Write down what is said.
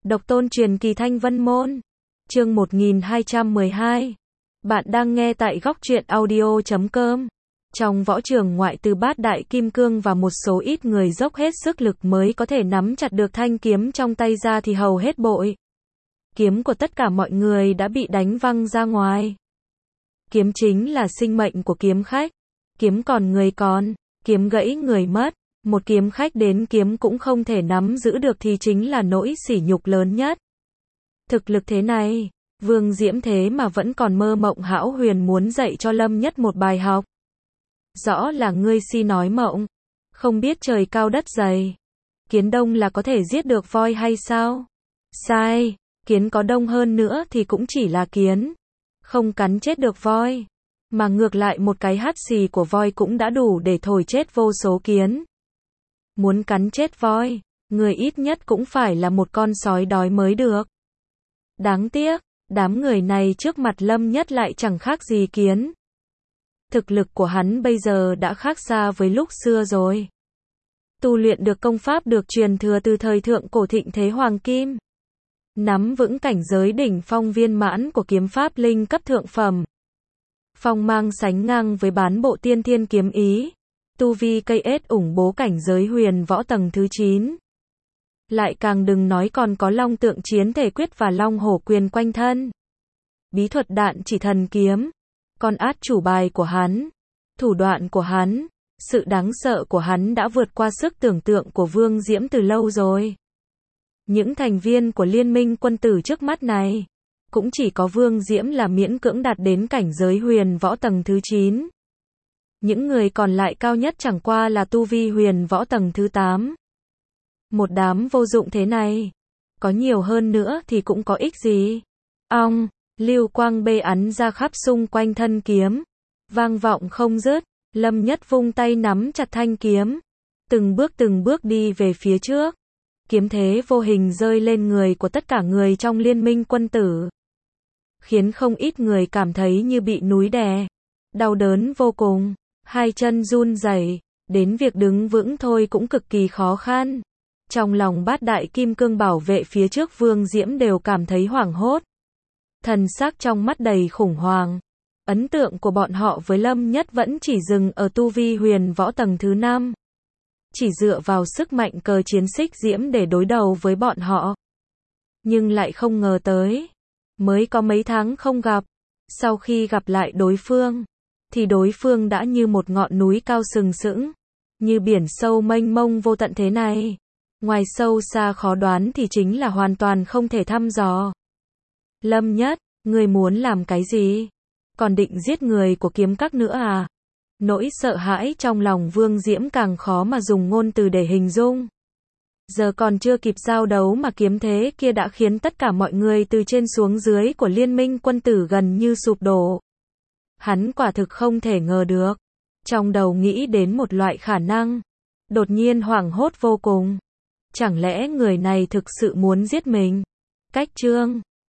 Độc tôn truyền kỳ Thanh Vân Môn. Chương 1212. Bạn đang nghe tại góc truyện audio.com. Trong võ trường ngoại trừ Bát Đại Kim Cương và một số ít người dốc hết sức lực mới có thể nắm chặt được thanh kiếm trong tay ra thì hầu hết bội kiếm của tất cả mọi người đã bị đánh văng ra ngoài. Kiếm chính là sinh mệnh của kiếm khách. Kiếm còn người còn, kiếm gãy người mất. Một kiếm khách đến kiếm cũng không thể nắm giữ được thì chính là nỗi sỉ nhục lớn nhất. Thực lực thế này, Vương Diễm thế mà vẫn còn mơ mộng hão huyền muốn dạy cho Lâm Nhất một bài học. Rõ là ngươi si nói mộng, không biết trời cao đất dày. Kiến đông là có thể giết được voi hay sao? Sai, kiến có đông hơn nữa thì cũng chỉ là kiến, không cắn chết được voi. Mà ngược lại một cái hắt xì của voi cũng đã đủ để thổi chết vô số kiến. Muốn cắn chết voi, người ít nhất cũng phải là một con sói đói mới được. Đáng tiếc, đám người này trước mặt Lâm Nhất lại chẳng khác gì kiến. Thực lực của hắn bây giờ đã khác xa với lúc xưa rồi. Tu luyện được công pháp được truyền thừa từ thời thượng cổ thịnh thế hoàng kim. Nắm vững cảnh giới đỉnh phong viên mãn của kiếm pháp linh cấp thượng phẩm. Phong mang sánh ngang với bán bộ tiên thiên kiếm ý. Tu vi cây ết ủng bố cảnh giới huyền võ tầng thứ 9. Lại càng đừng nói còn có long tượng chiến thể quyết và long hổ quyền quanh thân. Bí thuật đạn chỉ thần kiếm. Con át chủ bài của hắn. Thủ đoạn của hắn. Sự đáng sợ của hắn đã vượt qua sức tưởng tượng của Vương Diễm từ lâu rồi. Những thành viên của liên minh quân tử trước mắt này. Cũng chỉ có Vương Diễm là miễn cưỡng đạt đến cảnh giới huyền võ tầng thứ 9. Những người còn lại cao nhất chẳng qua là tu vi huyền võ tầng thứ 8. Một đám vô dụng thế này. Có nhiều hơn nữa thì cũng có ích gì. Ong, lưu quang bê ắn ra khắp xung quanh thân kiếm. Vang vọng không dứt. Lâm Nhất vung tay nắm chặt thanh kiếm. Từng bước đi về phía trước. Kiếm thế vô hình rơi lên người của tất cả người trong liên minh quân tử. Khiến không ít người cảm thấy như bị núi đè. Đau đớn vô cùng. Hai chân run rẩy, đến việc đứng vững thôi cũng cực kỳ khó khăn. Trong lòng Bát Đại Kim Cương bảo vệ phía trước Vương Diễm đều cảm thấy hoảng hốt. Thần sắc trong mắt đầy khủng hoảng. Ấn tượng của bọn họ với Lâm Nhất vẫn chỉ dừng ở tu vi huyền võ tầng thứ 5. Chỉ dựa vào sức mạnh cờ chiến xích diễm để đối đầu với bọn họ. Nhưng lại không ngờ tới. Mới có mấy tháng không gặp. Sau khi gặp lại đối phương. Thì đối phương đã như một ngọn núi cao sừng sững. Như biển sâu mênh mông vô tận thế này. Ngoài sâu xa khó đoán thì chính là hoàn toàn không thể thăm dò. Lâm Nhất, ngươi muốn làm cái gì? Còn định giết người của kiếm các nữa à? Nỗi sợ hãi trong lòng Vương Diễm càng khó mà dùng ngôn từ để hình dung. Giờ còn chưa kịp giao đấu mà kiếm thế kia đã khiến tất cả mọi người từ trên xuống dưới của liên minh quân tử gần như sụp đổ. Hắn quả thực không thể ngờ được. Trong đầu nghĩ đến một loại khả năng. Đột nhiên hoảng hốt vô cùng. Chẳng lẽ người này thực sự muốn giết mình? Cách chương